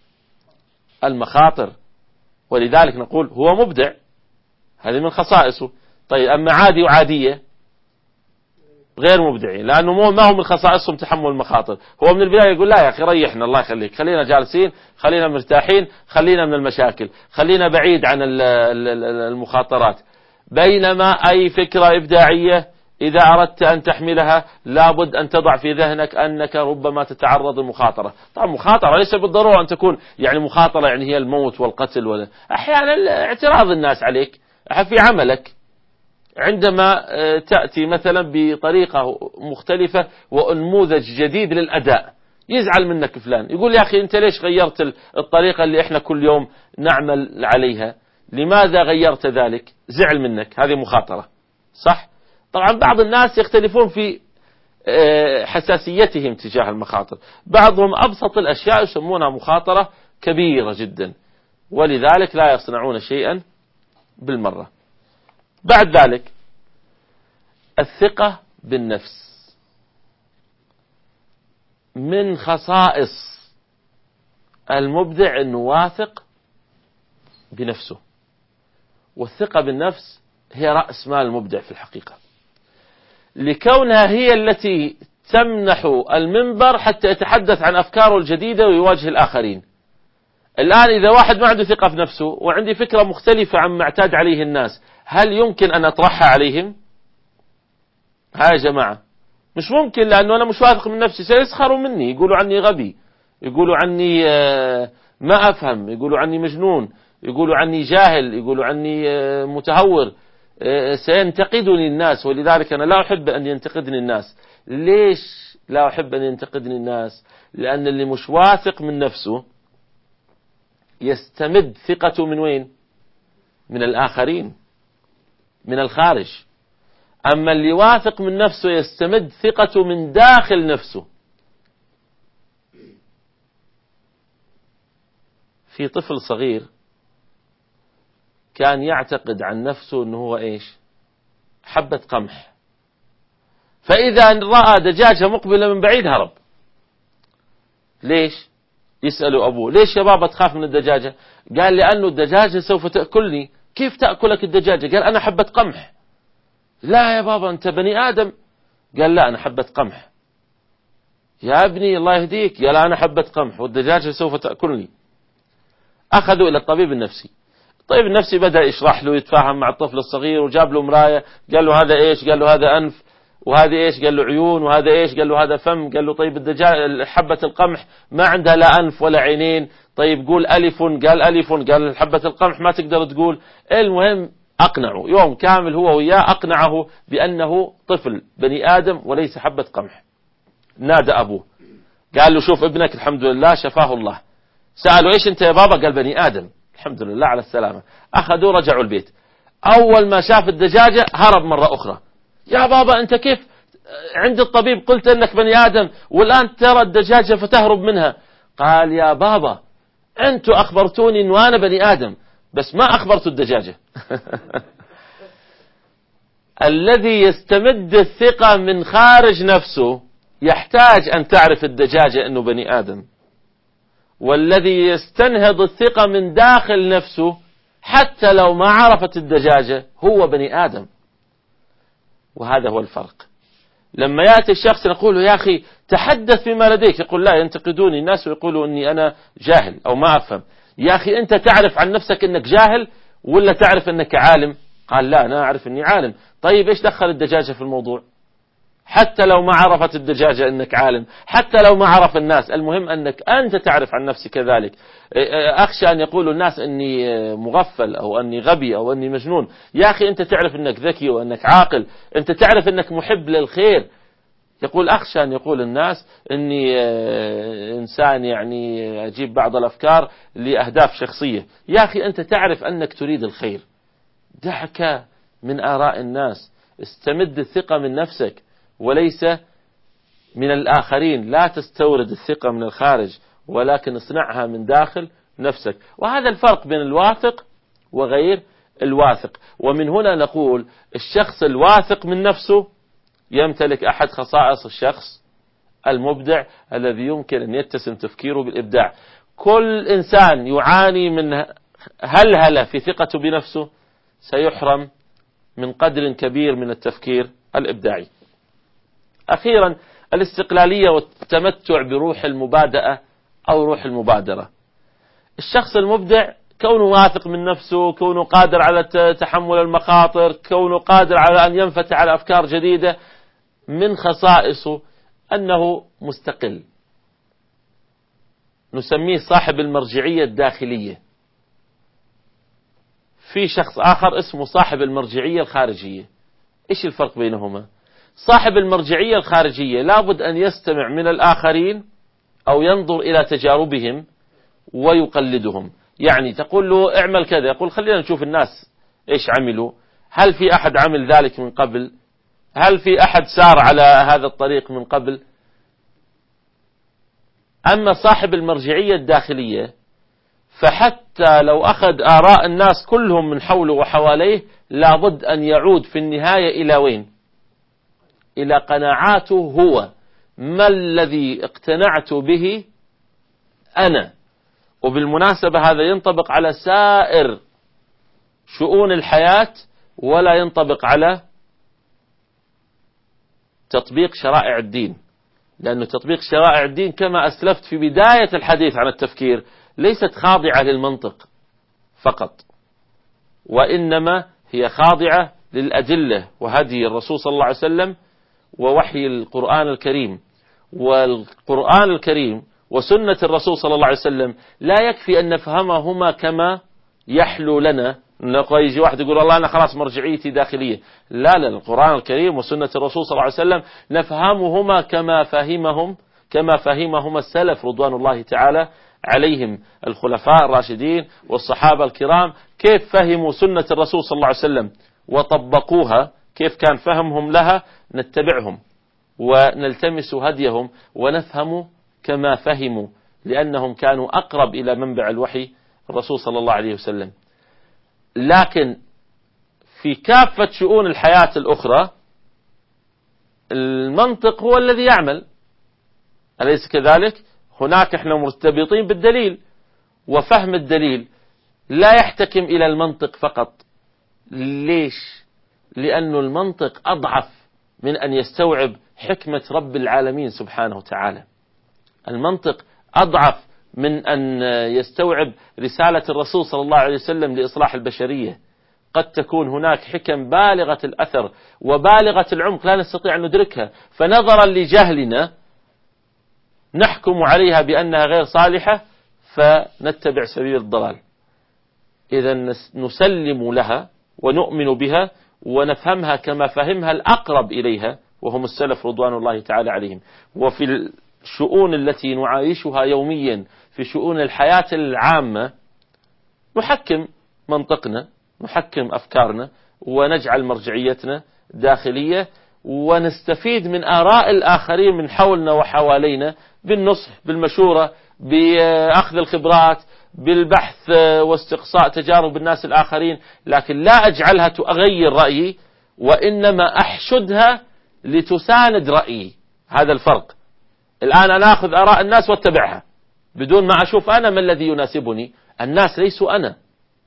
المخاطر، ولذلك نقول هو مبدع، هذه من خصائصه. طيب أما عادي وعادية غير مبدعين، لأنه ما هو من خصائصهم تحمل المخاطر. هو من البداية يقول لا يا أخي ريحنا الله يخليك، خلينا جالسين، خلينا مرتاحين، خلينا من المشاكل، خلينا بعيد عن المخاطرات. بينما أي فكرة إبداعية إذا أردت أن تحملها لابد أن تضع في ذهنك أنك ربما تتعرض للمخاطرة. طبعا مخاطرة ليس بالضرورة أن تكون يعني مخاطرة يعني هي الموت والقتل، ولا أحيانا اعتراض الناس عليك في عملك عندما تأتي مثلا بطريقة مختلفة ونموذج جديد للأداء، يزعل منك فلان يقول يا أخي أنت ليش غيرت الطريقة اللي إحنا كل يوم نعمل عليها، لماذا غيرت ذلك؟ زعل منك، هذه مخاطرة صح؟ طبعا بعض الناس يختلفون في حساسيتهم تجاه المخاطر، بعضهم أبسط الأشياء يسمونها مخاطرة كبيرة جدا، ولذلك لا يصنعون شيئا بالمرة. بعد ذلك الثقة بالنفس. من خصائص المبدع أنه واثق بنفسه، والثقة بالنفس هي رأس مال المبدع في الحقيقة، لكونها هي التي تمنح المنبر حتى يتحدث عن أفكاره الجديدة ويواجه الآخرين. الآن إذا واحد ما عنده ثقة في نفسه وعندي فكرة مختلفة عما اعتاد عليه الناس، هل يمكن أن أطرحها عليهم؟ ها يا جماعة مش ممكن، لأنه أنا مش واثق من نفسي، سيسخروا مني، يقولوا عني غبي، يقولوا عني ما أفهم، يقولوا عني مجنون، يقولوا عني جاهل، يقولوا عني متهور، سينتقدني الناس. ولذلك أنا لا أحب أن ينتقدني الناس. ليش لا أحب أن ينتقدني الناس؟ لأن اللي مش واثق من نفسه يستمد ثقته من وين؟ من الآخرين، من الخارج. أما اللي واثق من نفسه يستمد ثقته من داخل نفسه. في طفل صغير كان يعتقد عن نفسه أنه هو إيش؟ حبة قمح، فإذا رأى دجاجة مقبلة من بعيد هرب. ليش؟ يسألوا أبوه ليش يا بابا تخاف من الدجاجة؟ قال لأنه الدجاجة سوف تأكلني. كيف تأكلك الدجاجة؟ قال أنا حبة قمح. لا يا بابا أنت بني آدم. قال لا أنا حبة قمح. يا ابني الله يهديك. قال أنا حبة قمح والدجاجة سوف تأكلني. أخذوا إلى الطبيب النفسي. الطبيب النفسي بدأ يشرح له، يتفاهم مع الطفل الصغير، وجاب له مراية، قال له هذا إيش؟ قال له هذا أنف، وهذه إيش؟ قال له عيون، وهذا إيش؟ قال له هذا فم. قال له طيب الدجاجة حبة القمح ما عندها لا أنف ولا عينين، طيب قول ألف. قال ألف. قال حبة القمح ما تقدر تقول. المهم أقنعه يوم كامل هو وياه، أقنعه بأنه طفل بني آدم وليس حبة قمح. نادى أبوه قال له شوف ابنك الحمد لله شفاه الله. سأله إيش أنت يا بابا؟ قال بني آدم. الحمد لله على السلامة. أخذوا رجعوا البيت. أول ما شاف الدجاجة هرب مرة أخرى. يا بابا أنت كيف عند الطبيب قلت أنك بني آدم والآن ترى الدجاجة فتهرب منها؟ قال يا بابا أنتوا أخبرتوني أنه أنا بني آدم بس ما أخبرت الدجاجة. الذي يستمد الثقة من خارج نفسه يحتاج أن تعرف الدجاجة أنه بني آدم، والذي يستنهض الثقة من داخل نفسه حتى لو ما عرفت الدجاجة هو بني آدم. وهذا هو الفرق. لما يأتي الشخص نقول له يا أخي تحدث فيما لديك، يقول لا ينتقدوني الناس ويقولوا أني أنا جاهل أو ما أفهم. يا أخي أنت تعرف عن نفسك أنك جاهل ولا تعرف أنك عالم؟ قال لا أنا أعرف أني عالم. طيب إيش دخل الدجاجة في الموضوع؟ حتى لو ما عرفت الدجاجة أنك عالم، حتى لو ما عرف الناس، المهم أنك أنت تعرف عن نفسك كذلك. أخشى أن يقولوا الناس أني مغفل أو أني غبي أو أني مجنون. يا أخي أنت تعرف أنك ذكي وأنك عاقل، أنت تعرف أنك محب للخير. يقول أخشى أن يقول الناس أني إنسان يعني أجيب بعض الأفكار لأهداف شخصية. يا أخي أنت تعرف أنك تريد الخير، دعك من آراء الناس، استمد الثقة من نفسك وليس من الآخرين. لا تستورد الثقة من الخارج ولكن اصنعها من داخل نفسك. وهذا الفرق بين الواثق وغير الواثق. ومن هنا نقول الشخص الواثق من نفسه يمتلك أحد خصائص الشخص المبدع الذي يمكن أن يتسم تفكيره بالإبداع. كل إنسان يعاني من هلهلة في ثقته بنفسه سيحرم من قدر كبير من التفكير الإبداعي. أخيرا الاستقلالية والتمتع بروح المبادئة أو روح المبادرة. الشخص المبدع كونه واثق من نفسه، كونه قادر على تحمل المخاطر، كونه قادر على أن ينفتح على أفكار جديدة، من خصائصه أنه مستقل. نسميه صاحب المرجعية الداخلية. في شخص آخر اسمه صاحب المرجعية الخارجية. إيش الفرق بينهما؟ صاحب المرجعية الخارجية لابد أن يستمع من الآخرين أو ينظر إلى تجاربهم ويقلدهم. يعني تقول له اعمل كذا، يقول خلينا نشوف الناس إيش عملوا، هل في أحد عمل ذلك من قبل؟ هل في أحد سار على هذا الطريق من قبل؟ أما صاحب المرجعية الداخلية فحتى لو أخذ آراء الناس كلهم من حوله وحواليه لابد أن يعود في النهاية إلى وين؟ إلى قناعاته هو. ما الذي اقتنعت به أنا؟ وبالمناسبة هذا ينطبق على سائر شؤون الحياة ولا ينطبق على تطبيق شرائع الدين. لأن تطبيق شرائع الدين كما أسلفت في بداية الحديث عن التفكير ليست خاضعة للمنطق فقط، وإنما هي خاضعة للأدلة وهدي الرسول صلى الله عليه وسلم ووحي القرآن الكريم. والقرآن الكريم وسنة الرسول صلى الله عليه وسلم لا يكفي أن نفهمهما كما يحلو لنا. يجي واحد يقول الله أنا خلاص مرجعيتي داخلية. لا، القرآن الكريم وسنة الرسول صلى الله عليه وسلم نفهمهما كما فهمهما السلف رضوان الله تعالى عليهم، الخلفاء الراشدين والصحابة الكرام، كيف فهموا سنة الرسول صلى الله عليه وسلم وطبقوها، كيف كان فهمهم لها، نتبعهم ونلتمس هديهم ونفهم كما فهموا، لأنهم كانوا أقرب إلى منبع الوحي الرسول صلى الله عليه وسلم. لكن في كافة شؤون الحياة الأخرى المنطق هو الذي يعمل، أليس كذلك؟ هناك احنا مرتبطين بالدليل، وفهم الدليل لا يحتكم إلى المنطق فقط. ليش؟ لأن المنطق أضعف من أن يستوعب حكمة رب العالمين سبحانه وتعالى. المنطق أضعف من أن يستوعب رسالة الرسول صلى الله عليه وسلم لإصلاح البشرية. قد تكون هناك حكم بالغة الأثر وبالغة العمق لا نستطيع أن ندركها، فنظرا لجهلنا نحكم عليها بأنها غير صالحة فنتبع سبيل الضلال. إذا نسلم لها ونؤمن بها ونفهمها كما فهمها الأقرب إليها وهم السلف رضوان الله تعالى عليهم. وفي الشؤون التي نعايشها يوميا في شؤون الحياة العامة نحكم منطقنا، نحكم أفكارنا، ونجعل مرجعيتنا داخلية، ونستفيد من آراء الآخرين من حولنا وحوالينا بالنصح، بالمشورة، بأخذ الخبرات، بالبحث واستقصاء تجارب الناس الآخرين، لكن لا أجعلها تغير رأيي، وإنما أحشدها لتساند رأيي. هذا الفرق. الآن أنا أخذ آراء الناس واتبعها بدون ما أشوف أنا ما الذي يناسبني. الناس ليسوا أنا.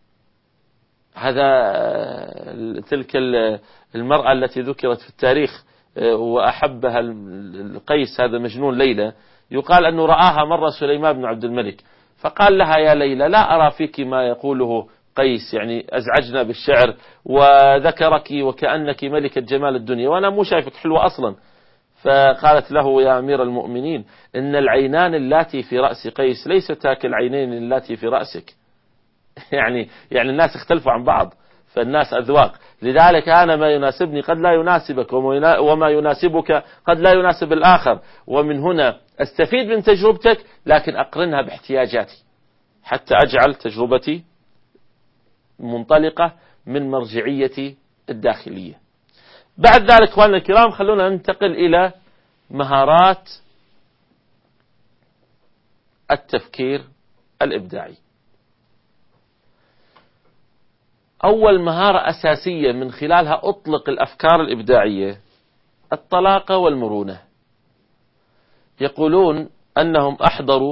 هذا تلك المرأة التي ذكرت في التاريخ وأحبها القيس، هذا مجنون ليلى، يقال أنه رآها مرة سليمان بن عبد الملك فقال لها: يا ليلى، لا أرى فيك ما يقوله قيس، يعني أزعجنا بالشعر وذكرك وكأنك ملكة جمال الدنيا وأنا مو شايفك حلوة أصلا. فقالت له: يا أمير المؤمنين، إن العينان اللاتي في رأس قيس ليستا كالعينين اللاتي في رأسك. يعني الناس اختلفوا عن بعض، فالناس أذواق، لذلك أنا ما يناسبني قد لا يناسبك، وما يناسبك قد لا يناسب الآخر، ومن هنا أستفيد من تجربتك لكن أقرنها باحتياجاتي حتى أجعل تجربتي منطلقة من مرجعيتي الداخلية. بعد ذلك أخواننا الكرام خلونا ننتقل إلى مهارات التفكير الإبداعي. أول مهارة أساسية من خلالها أطلق الأفكار الإبداعية الطلاقة والمرونة. يقولون أنهم أحضروا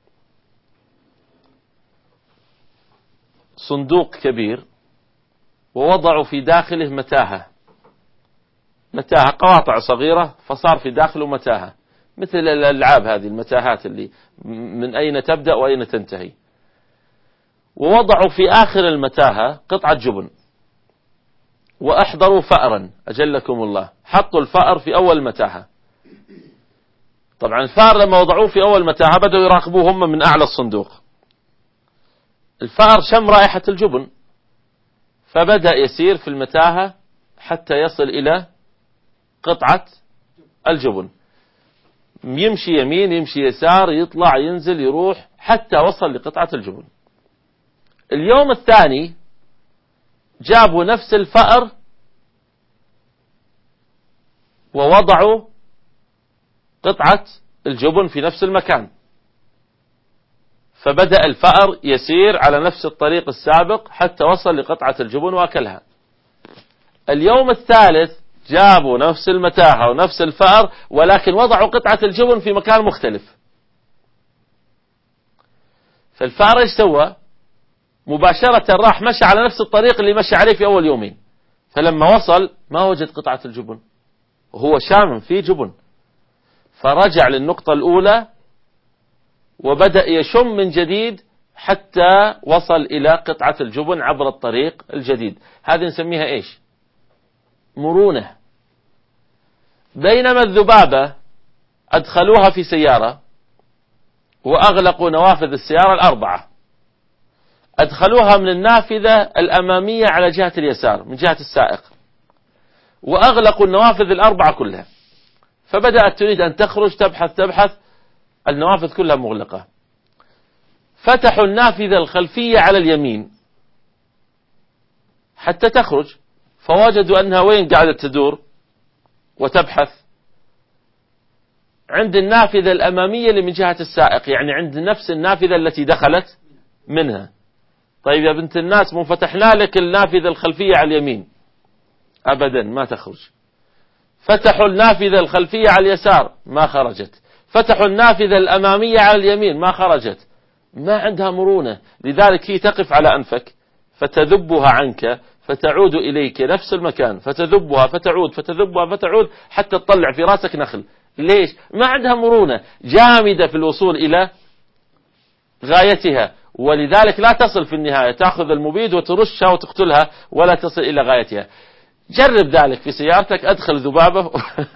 صندوق كبير ووضعوا في داخله متاهة، قواطع صغيرة، فصار في داخله متاهة مثل الألعاب هذه، المتاهات اللي من أين تبدأ وأين تنتهي. ووضعوا في آخر المتاهة قطعة جبن، وأحضروا فأرا أجلكم الله، حطوا الفأر في أول متاهة. طبعا الفأر لما وضعوه في أول متاهة بدأوا يراقبوه هم من أعلى الصندوق. الفأر شم رائحة الجبن فبدأ يسير في المتاهة حتى يصل إلى قطعة الجبن، يمشي يمين يمشي يسار، يطلع ينزل يروح حتى وصل لقطعة الجبن. اليوم الثاني جابوا نفس الفأر ووضعوا قطعة الجبن في نفس المكان، فبدأ الفأر يسير على نفس الطريق السابق حتى وصل لقطعة الجبن وأكلها. اليوم الثالث جابوا نفس المتاهة ونفس الفأر ولكن وضعوا قطعة الجبن في مكان مختلف. فالفأر ايش سوى؟ مباشرة راح مشى على نفس الطريق اللي مشى عليه في أول يومين، فلما وصل ما وجد قطعة الجبن وهو شامم فيه جبن، فرجع للنقطة الأولى وبدأ يشم من جديد حتى وصل إلى قطعة الجبن عبر الطريق الجديد. هذه نسميها إيش؟ مرونة. بينما الذبابة أدخلوها في سيارة وأغلقوا نوافذ السيارة الأربعة، أدخلوها من النافذة الأمامية على جهة اليسار من جهة السائق، وأغلقوا النوافذ الأربعة كلها، فبدأت تريد أن تخرج تبحث، النوافذ كلها مغلقة. فتحوا النافذة الخلفية على اليمين حتى تخرج، فوجدوا أنها وين قاعدة تدور وتبحث؟ عند النافذة الأمامية اللي من جهة السائق، يعني عند نفس النافذة التي دخلت منها. طيب يا بنت الناس، مو فتحنا لك النافذة الخلفية على اليمين؟ أبدا ما تخرج. فتحوا النافذة الخلفية على اليسار ما خرجت، فتحوا النافذة الأمامية على اليمين ما خرجت. ما عندها مرونة، لذلك هي تقف على أنفك فتذبها عنك فتعود إليك نفس المكان، فتذبها فتعود فتذبها فتعود حتى تطلع في راسك نخل. ليش؟ ما عندها مرونة، جامدة في الوصول إلى غايتها ولذلك لا تصل في النهاية، تأخذ المبيد وترشها وتقتلها ولا تصل إلى غايتها. جرب ذلك في سيارتك، أدخل ذبابة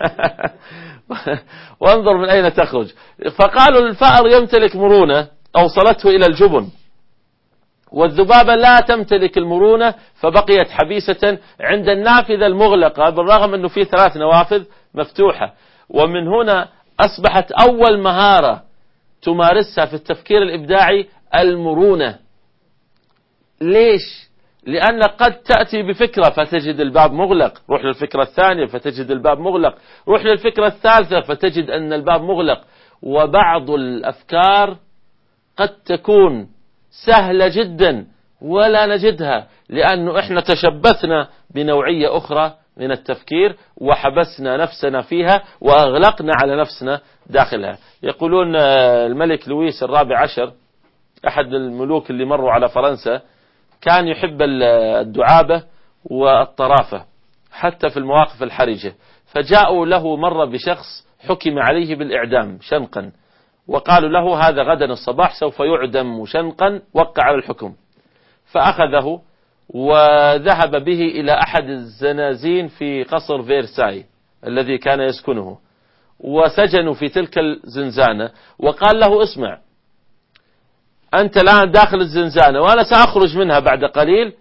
وانظر من أين تخرج. فقالوا الفأر يمتلك مرونة أوصلته إلى الجبن، والذبابة لا تمتلك المرونة فبقيت حبيسة عند النافذة المغلقة بالرغم أنه في 3 نوافذ مفتوحة. ومن هنا أصبحت أول مهارة تمارسها في التفكير الإبداعي المرونة. ليش؟ لأن قد تأتي بفكرة فتجد الباب مغلق، روح للفكرة الثانية فتجد الباب مغلق، روح للفكرة الثالثة فتجد أن الباب مغلق. وبعض الأفكار قد تكون سهلة جدا ولا نجدها، لأنه إحنا تشبثنا بنوعية أخرى من التفكير وحبسنا نفسنا فيها وأغلقنا على نفسنا داخلها. يقولون الملك لويس ال14 أحد الملوك اللي مروا على فرنسا كان يحب الدعابة والطرافة حتى في المواقف الحرجة، فجاءوا له مرة بشخص حكم عليه بالإعدام شنقا، وقالوا له هذا غدا الصباح سوف يعدم شنقا، وقع على الحكم. فأخذه وذهب به إلى أحد الزنازين في قصر فيرساي الذي كان يسكنه، وسجنوا في تلك الزنزانة، وقال له اسمع، أنت الآن داخل الزنزانة وأنا سأخرج منها بعد قليل،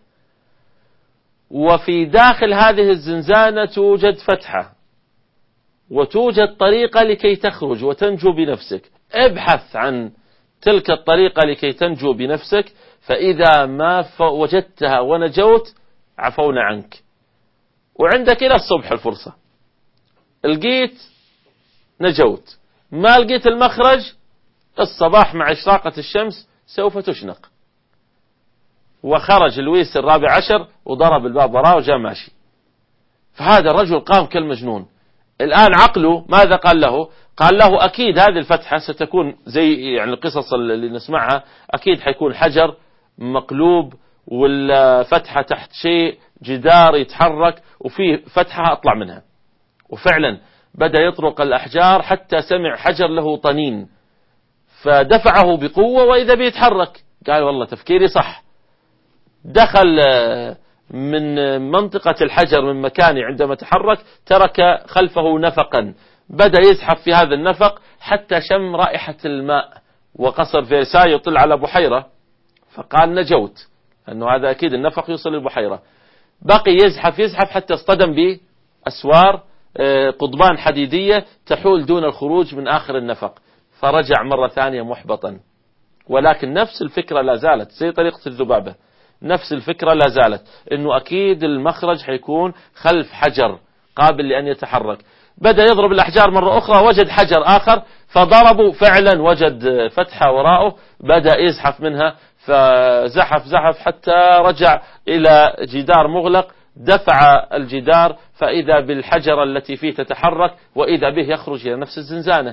وفي داخل هذه الزنزانة توجد فتحة وتوجد طريقة لكي تخرج وتنجو بنفسك، ابحث عن تلك الطريقة لكي تنجو بنفسك، فإذا ما وجدتها ونجوت عفونا عنك، وعندك إلى الصبح الفرصة، لقيت نجوت، ما لقيت المخرج الصباح مع إشراقة الشمس سوف تشنق. وخرج لويس ال14 وضرب الباب وراه وجاء ماشي. فهذا الرجل قام كالمجنون. الآن عقله ماذا قال له؟ قال له أكيد هذه الفتحة ستكون زي يعني القصص اللي نسمعها، أكيد حيكون حجر مقلوب والفتحة تحت شيء جدار يتحرك وفيه فتحة أطلع منها. وفعلا بدأ يطرق الأحجار حتى سمع حجر له طنين، فدفعه بقوة وإذا بيتحرك. قال والله تفكيري صح. دخل من منطقة الحجر من مكانه عندما تحرك، ترك خلفه نفقا، بدأ يزحف في هذا النفق حتى شم رائحة الماء، وقصر فيرساي يطل على بحيرة، فقال نجوت، أنه هذا أكيد النفق يوصل للبحيرة. بقي يزحف حتى اصطدم بأسوار قضبان حديدية تحول دون الخروج من آخر النفق، فرجع مرة ثانية محبطا. ولكن نفس الفكرة لا زالت، زي طريقة الذبابة، نفس الفكرة لا زالت، انه اكيد المخرج حيكون خلف حجر قابل لان يتحرك. بدأ يضرب الاحجار مرة اخرى، وجد حجر اخر فضربه، فعلا وجد فتحة وراءه، بدأ يزحف منها، فزحف حتى رجع الى جدار مغلق، دفع الجدار فاذا بالحجرة التي فيه تتحرك، واذا به يخرج الى نفس الزنزانة.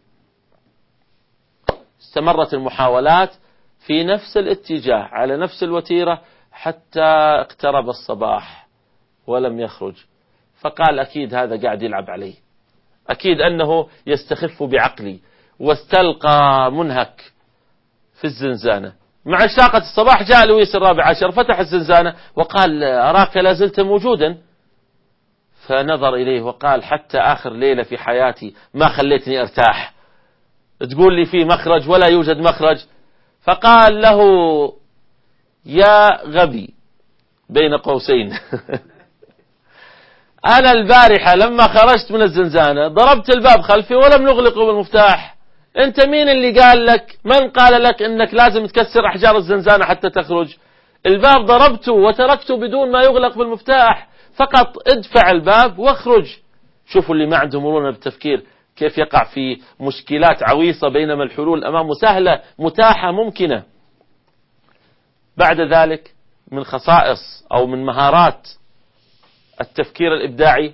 استمرت المحاولات في نفس الاتجاه على نفس الوتيرة حتى اقترب الصباح ولم يخرج. فقال أكيد هذا قاعد يلعب علي، أكيد أنه يستخف بعقلي، واستلقى منهك في الزنزانة. مع إشراقة الصباح جاء لويس ال14 فتح الزنزانة وقال أراك لا زلت موجودا. فنظر إليه وقال حتى آخر ليلة في حياتي ما خليتني أرتاح، تقول لي في مخرج ولا يوجد مخرج. فقال له يا غبي بين قوسين أنا البارحة لما خرجت من الزنزانة ضربت الباب خلفي ولم نغلقه بالمفتاح، أنت مين اللي قال لك؟ من قال لك أنك لازم تكسر أحجار الزنزانة حتى تخرج؟ الباب ضربته وتركته بدون ما يغلق بالمفتاح، فقط ادفع الباب واخرج. شوفوا اللي ما عنده مرونة بالتفكير كيف يقع في مشكلات عويصة، بينما الحلول أمامه سهلة متاحة ممكنة. بعد ذلك من خصائص أو من مهارات التفكير الإبداعي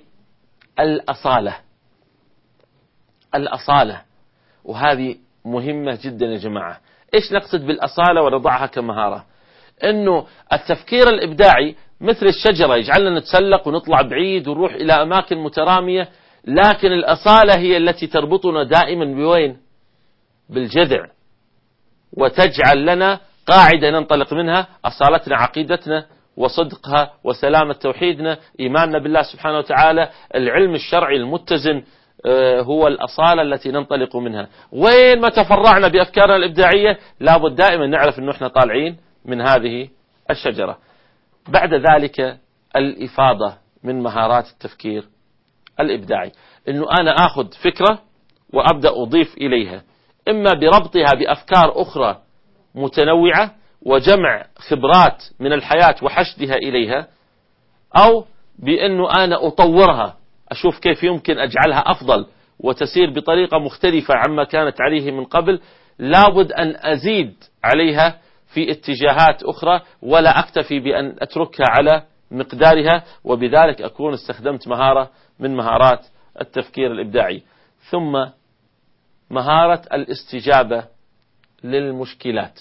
الأصالة، وهذه مهمة جدا يا جماعة. إيش نقصد بالأصالة ونضعها كمهارة؟ إنه التفكير الإبداعي مثل الشجرة يجعلنا نتسلق ونطلع بعيد ونروح إلى أماكن مترامية، لكن الأصالة هي التي تربطنا دائما بوين؟ بالجذع، وتجعل لنا قاعدة ننطلق منها أصالتنا، عقيدتنا وصدقها وسلامة توحيدنا، إيماننا بالله سبحانه وتعالى، العلم الشرعي المتزن هو الأصالة التي ننطلق منها. وين ما تفرعنا بأفكارنا الإبداعية لابد دائما نعرف أنه احنا طالعين من هذه الشجرة. بعد ذلك الإفاضة من مهارات التفكير الإبداعي، أنه أنا أخذ فكرة وأبدأ أضيف إليها، إما بربطها بأفكار أخرى متنوعة وجمع خبرات من الحياة وحشدها إليها، أو بأنه أنا أطورها، أشوف كيف يمكن أجعلها أفضل وتسير بطريقة مختلفة عما كانت عليه من قبل. لابد أن أزيد عليها في اتجاهات أخرى ولا أكتفي بأن أتركها على مقدارها، وبذلك أكون استخدمت مهارة من مهارات التفكير الإبداعي. ثم مهارة الاستجابة للمشكلات.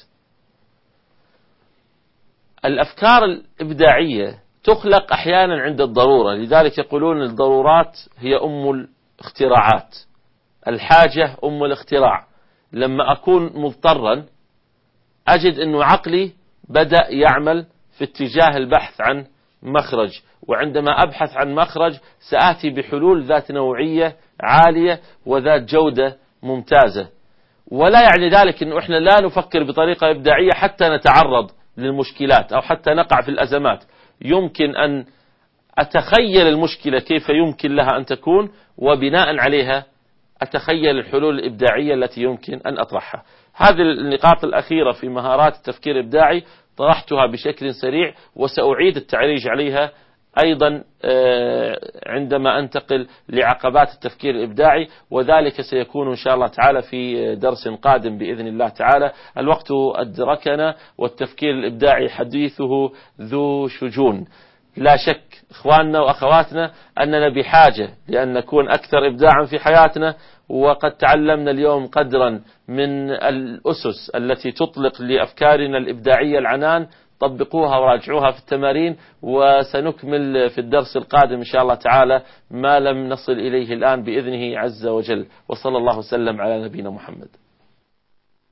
الأفكار الإبداعية تخلق أحيانا عند الضرورة، لذلك يقولون الضرورات هي أم الاختراعات، الحاجة أم الاختراع. لما أكون مضطرا أجد أنه عقلي بدأ يعمل في اتجاه البحث عن مخرج، وعندما أبحث عن مخرج سآتي بحلول ذات نوعية عالية وذات جودة ممتازة. ولا يعني ذلك أنه إحنا لا نفكر بطريقة إبداعية حتى نتعرض للمشكلات أو حتى نقع في الأزمات. يمكن أن أتخيل المشكلة كيف يمكن لها أن تكون، وبناء عليها أتخيل الحلول الإبداعية التي يمكن أن أطرحها. هذه النقاط الأخيرة في مهارات التفكير الإبداعي طرحتها بشكل سريع، وسأعيد التعريج عليها أيضا عندما أنتقل لعقبات التفكير الإبداعي، وذلك سيكون إن شاء الله تعالى في درس قادم بإذن الله تعالى. الوقت أدركنا والتفكير الإبداعي حديثه ذو شجون. لا شك إخواننا وأخواتنا أننا بحاجة لأن نكون أكثر إبداعا في حياتنا، وقد تعلمنا اليوم قدرا من الأسس التي تطلق لأفكارنا الإبداعية العنان. طبقوها وراجعوها في التمارين، وسنكمل في الدرس القادم إن شاء الله تعالى ما لم نصل إليه الآن بإذنه عز وجل. وصلى الله وسلم على نبينا محمد.